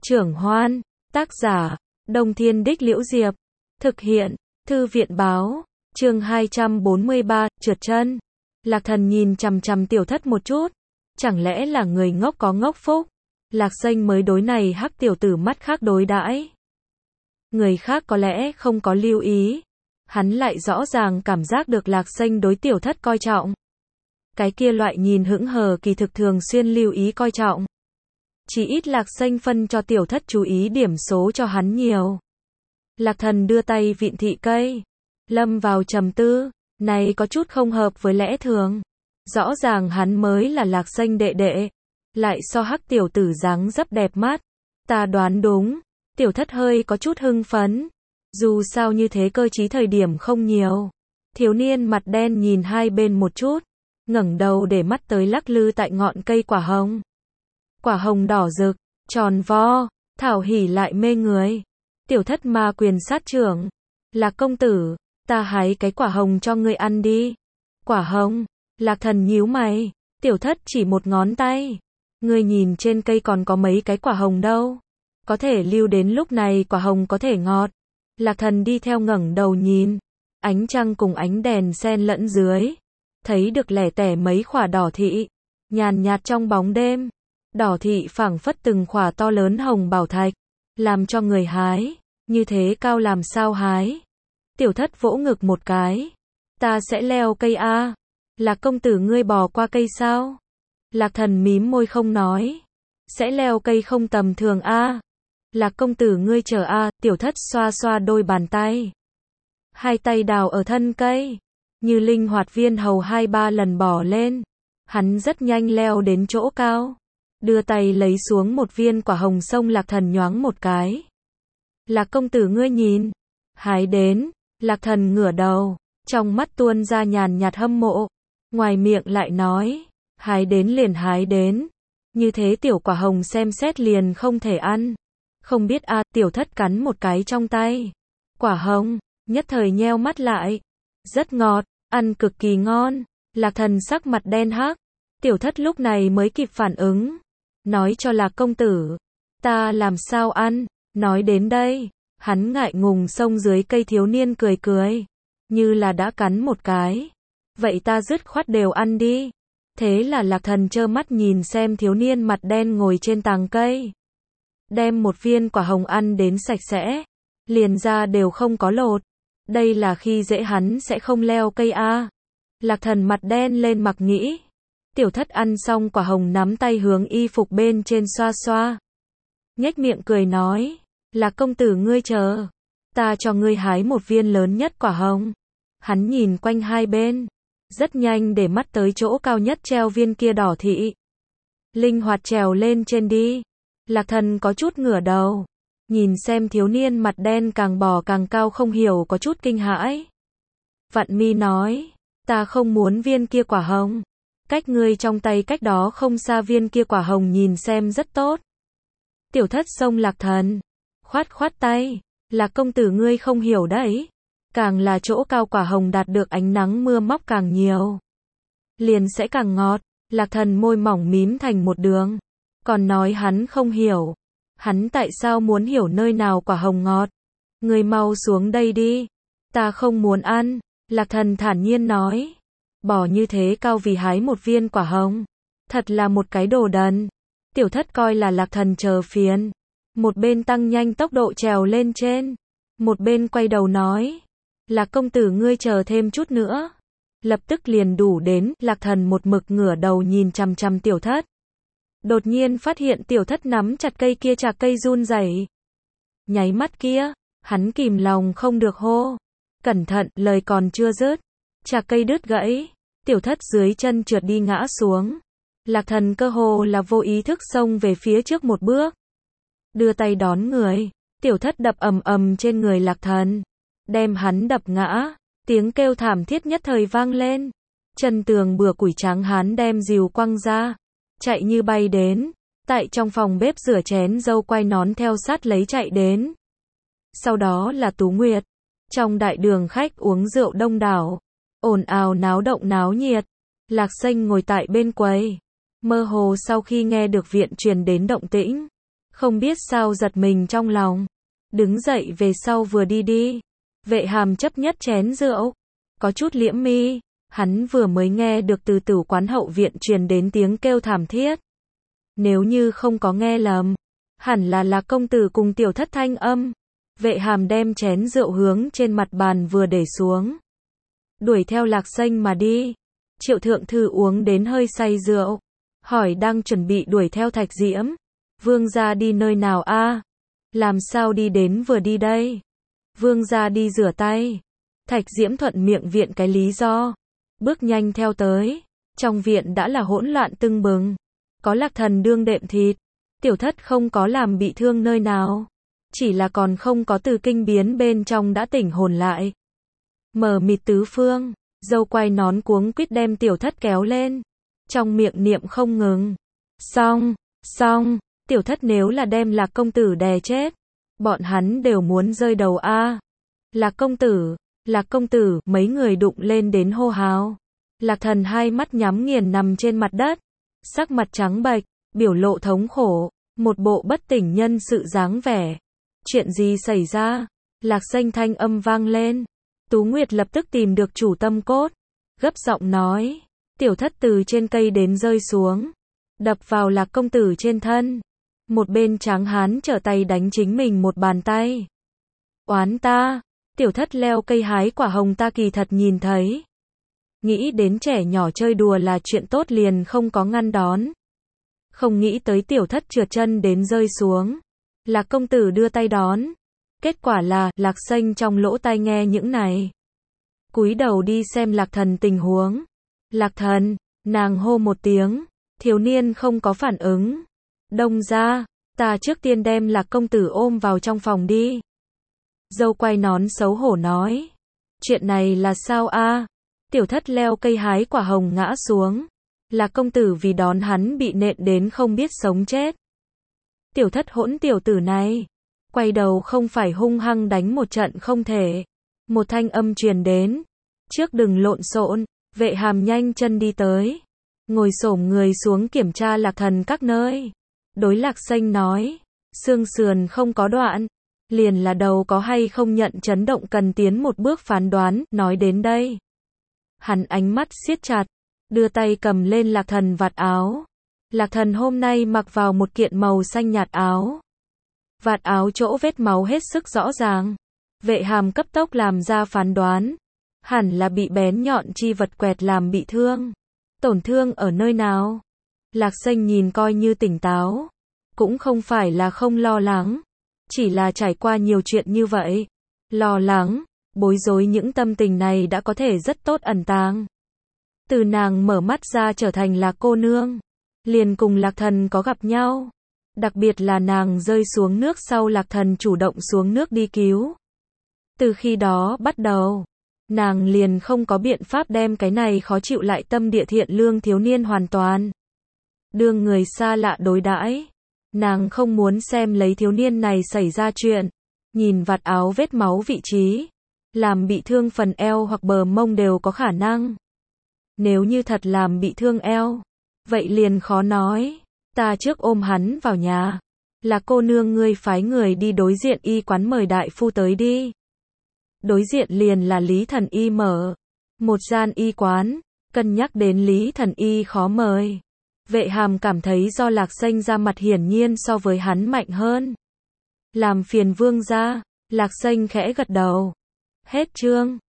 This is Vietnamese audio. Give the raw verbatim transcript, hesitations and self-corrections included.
Trưởng Hoan, tác giả, Đông Thiên Đích Liễu Diệp, thực hiện, Thư viện báo, chương hai trăm bốn mươi ba, trượt chân. Lạc Thần nhìn chằm chằm Tiểu Thất một chút, chẳng lẽ là người ngốc có ngốc phúc, Lạc Xanh mới đối này hắc tiểu tử mắt khác đối đãi. Người khác có lẽ không có lưu ý, hắn lại rõ ràng cảm giác được Lạc Xanh đối Tiểu Thất coi trọng. Cái kia loại nhìn hững hờ kỳ thực thường xuyên lưu ý coi trọng. Chỉ ít Lạc Xanh phân cho Tiểu Thất chú ý điểm số cho hắn nhiều. Lạc Thần đưa tay vịn thị cây, lâm vào trầm tư, này có chút không hợp với lẽ thường. Rõ ràng hắn mới là Lạc Xanh đệ đệ, lại so hắc tiểu tử dáng dấp đẹp mắt. Ta đoán đúng, Tiểu Thất hơi có chút hưng phấn. Dù sao như thế cơ trí thời điểm không nhiều. Thiếu niên mặt đen nhìn hai bên một chút, ngẩng đầu để mắt tới lắc lư tại ngọn cây quả hồng. Quả hồng đỏ rực, tròn vo, thảo hỉ lại mê người. Tiểu Thất ma quyền sát trưởng. Lạc công tử, ta hái cái quả hồng cho ngươi ăn đi. Quả hồng, Lạc Thần nhíu mày. Tiểu Thất chỉ một ngón tay. Ngươi nhìn trên cây còn có mấy cái quả hồng đâu. Có thể lưu đến lúc này quả hồng có thể ngọt. Lạc Thần đi theo ngẩng đầu nhìn. Ánh trăng cùng ánh đèn xen lẫn dưới. Thấy được lẻ tẻ mấy khỏa đỏ thị. Nhàn nhạt trong bóng đêm. Đỏ thị phảng phất từng khỏa to lớn hồng bảo thạch. Làm cho người hái. Như thế cao làm sao hái. Tiểu Thất vỗ ngực một cái. Ta sẽ leo cây a. Lạc công tử ngươi bò qua cây sao? Lạc Thần mím môi không nói. Sẽ leo cây không tầm thường a. Lạc công tử ngươi chờ a. Tiểu Thất xoa xoa đôi bàn tay. Hai tay đào ở thân cây. Như linh hoạt viên hầu hai ba lần bò lên. Hắn rất nhanh leo đến chỗ cao. Đưa tay lấy xuống một viên quả hồng sông Lạc Thần nhoáng một cái. Lạc công tử ngươi nhìn. Hái đến. Lạc Thần ngửa đầu. Trong mắt tuôn ra nhàn nhạt hâm mộ. Ngoài miệng lại nói. Hái đến liền hái đến. Như thế tiểu quả hồng xem xét liền không thể ăn. Không biết a. Tiểu Thất cắn một cái trong tay. Quả hồng. Nhất thời nheo mắt lại. Rất ngọt. Ăn cực kỳ ngon. Lạc Thần sắc mặt đen hắc. Tiểu Thất lúc này mới kịp phản ứng. Nói cho Lạc công tử. Ta làm sao ăn. Nói đến đây. Hắn ngại ngùng xông dưới cây thiếu niên cười cười. Như là đã cắn một cái. Vậy ta dứt khoát đều ăn đi. Thế là Lạc Thần trơ mắt nhìn xem thiếu niên mặt đen ngồi trên tàng cây. Đem một viên quả hồng ăn đến sạch sẽ. Liền ra đều không có lột. Đây là khi dễ hắn sẽ không leo cây a. Lạc Thần mặt đen lên mặc nghĩ. Tiểu Thất ăn xong quả hồng nắm tay hướng y phục bên trên xoa xoa. Nhếch miệng cười nói. Lạc công tử ngươi chờ. Ta cho ngươi hái một viên lớn nhất quả hồng. Hắn nhìn quanh hai bên. Rất nhanh để mắt tới chỗ cao nhất treo viên kia đỏ thị. Linh hoạt trèo lên trên đi. Lạc Thần có chút ngửa đầu. Nhìn xem thiếu niên mặt đen càng bò càng cao không hiểu có chút kinh hãi. Vạn mi nói. Ta không muốn viên kia quả hồng. Cách ngươi trong tay cách đó không xa viên kia quả hồng nhìn xem rất tốt. Tiểu Thất xông Lạc Thần. Khoát khoát tay. Lạc công tử ngươi không hiểu đấy. Càng là chỗ cao quả hồng đạt được ánh nắng mưa móc càng nhiều. Liền sẽ càng ngọt. Lạc Thần môi mỏng mím thành một đường. Còn nói hắn không hiểu. Hắn tại sao muốn hiểu nơi nào quả hồng ngọt. Ngươi mau xuống đây đi. Ta không muốn ăn. Lạc Thần thản nhiên nói. Bỏ như thế cao vì hái một viên quả hồng. Thật là một cái đồ đần. Tiểu Thất coi là Lạc Thần chờ phiền. Một bên tăng nhanh tốc độ trèo lên trên. Một bên quay đầu nói. Lạc công tử ngươi chờ thêm chút nữa. Lập tức liền đủ đến. Lạc Thần một mực ngửa đầu nhìn chằm chằm Tiểu Thất. Đột nhiên phát hiện Tiểu Thất nắm chặt cây kia chạc cây run rẩy. Nháy mắt kia, hắn kìm lòng không được hô. Cẩn thận, lời còn chưa dứt. Chạc cây đứt gãy. Tiểu Thất dưới chân trượt đi ngã xuống. Lạc Thần cơ hồ là vô ý thức xông về phía trước một bước. Đưa tay đón người. Tiểu Thất đập ầm ầm trên người Lạc Thần. Đem hắn đập ngã. Tiếng kêu thảm thiết nhất thời vang lên. Chân tường bừa củi tráng hán đem rìu quăng ra. Chạy như bay đến. Tại trong phòng bếp rửa chén dâu quay nón theo sát lấy chạy đến. Sau đó là Tú Nguyệt. Trong đại đường khách uống rượu đông đảo. Ồn ào náo động náo nhiệt. Lạc Xanh ngồi tại bên quầy. Mơ hồ sau khi nghe được viện truyền đến động tĩnh. Không biết sao giật mình trong lòng. Đứng dậy về sau vừa đi đi. Vệ Hàm chấp nhất chén rượu. Có chút liễm mi. Hắn vừa mới nghe được từ tử quán hậu viện truyền đến tiếng kêu thảm thiết. Nếu như không có nghe lầm, hẳn là Lạc công tử cùng tiểu thất thanh âm. Vệ Hàm đem chén rượu hướng trên mặt bàn vừa để xuống. Đuổi theo Lạc Xanh mà đi. Triệu thượng thư uống đến hơi say rượu. Hỏi đang chuẩn bị đuổi theo Thạch Diễm. Vương gia đi nơi nào a? Làm sao đi đến vừa đi đây? Vương gia đi rửa tay. Thạch Diễm thuận miệng viện cái lý do. Bước nhanh theo tới. Trong viện đã là hỗn loạn tưng bừng. Có Lạc Thần đương đệm thịt. Tiểu thất không có làm bị thương nơi nào. Chỉ là còn không có từ kinh biến bên trong đã tỉnh hồn lại. Mờ mịt tứ phương. Dâu quay nón cuống quýt đem tiểu thất kéo lên. Trong miệng niệm không ngừng. Xong, xong. Tiểu thất nếu là đem Lạc công tử đè chết. Bọn hắn đều muốn rơi đầu a. Lạc công tử, Lạc công tử, mấy người đụng lên đến hô hào. Lạc Thần hai mắt nhắm nghiền nằm trên mặt đất. Sắc mặt trắng bệch, biểu lộ thống khổ. Một bộ bất tỉnh nhân sự dáng vẻ. Chuyện gì xảy ra? Lạc Xanh thanh âm vang lên. Tú Nguyệt lập tức tìm được chủ tâm cốt. Gấp giọng nói. Tiểu thất từ trên cây đến rơi xuống. Đập vào Lạc công tử trên thân. Một bên tráng hán trở tay đánh chính mình một bàn tay. Oán ta. Tiểu thất leo cây hái quả hồng ta kỳ thật nhìn thấy. Nghĩ đến trẻ nhỏ chơi đùa là chuyện tốt liền không có ngăn đón. Không nghĩ tới tiểu thất trượt chân đến rơi xuống. Lạc công tử đưa tay đón. Kết quả là, Lạc Xanh trong lỗ tai nghe những này. Cúi đầu đi xem Lạc Thần tình huống. Lạc Thần, nàng hô một tiếng. Thiếu niên không có phản ứng. Đông ra, ta trước tiên đem Lạc công tử ôm vào trong phòng đi. Dâu quay nón xấu hổ nói. Chuyện này là sao a? Tiểu thất leo cây hái quả hồng ngã xuống. Lạc công tử vì đón hắn bị nện đến không biết sống chết. Tiểu thất hỗn tiểu tử này. Quay đầu không phải hung hăng đánh một trận không thể. Một thanh âm truyền đến. Trước đừng lộn xộn. Vệ Hàm nhanh chân đi tới. Ngồi xổm người xuống kiểm tra Lạc Thần các nơi. Đối Lạc Xanh nói. Xương sườn không có đoạn. Liền là đầu có hay không nhận chấn động cần tiến một bước phán đoán. Nói đến đây. Hắn ánh mắt siết chặt. Đưa tay cầm lên Lạc Thần vạt áo. Lạc Thần hôm nay mặc vào một kiện màu xanh nhạt áo. Vạt áo chỗ vết máu hết sức rõ ràng. Vệ Hàm cấp tốc làm ra phán đoán. Hẳn là bị bén nhọn chi vật quẹt làm bị thương. Tổn thương ở nơi nào? Lạc Xanh nhìn coi như tỉnh táo. Cũng không phải là không lo lắng. Chỉ là trải qua nhiều chuyện như vậy. Lo lắng, bối rối những tâm tình này đã có thể rất tốt ẩn tàng. Từ nàng mở mắt ra trở thành Lạc cô nương. Liền cùng Lạc Thần có gặp nhau. Đặc biệt là nàng rơi xuống nước sau Lạc Thần chủ động xuống nước đi cứu. Từ khi đó bắt đầu, nàng liền không có biện pháp đem cái này khó chịu lại tâm địa thiện lương thiếu niên hoàn toàn đương người xa lạ đối đãi. Nàng không muốn xem lấy thiếu niên này xảy ra chuyện. Nhìn vạt áo vết máu vị trí, làm bị thương phần eo hoặc bờ mông đều có khả năng. Nếu như thật làm bị thương eo, vậy liền khó nói. Ta trước ôm hắn vào nhà. Là cô nương ngươi phái người đi đối diện y quán mời đại phu tới đi. Đối diện liền là Lý Thần Y mở. Một gian y quán, cân nhắc đến Lý Thần Y khó mời. Vệ Hàm cảm thấy do Lạc Xanh ra mặt hiển nhiên so với hắn mạnh hơn. Làm phiền vương gia. Lạc Xanh khẽ gật đầu. Hết chương.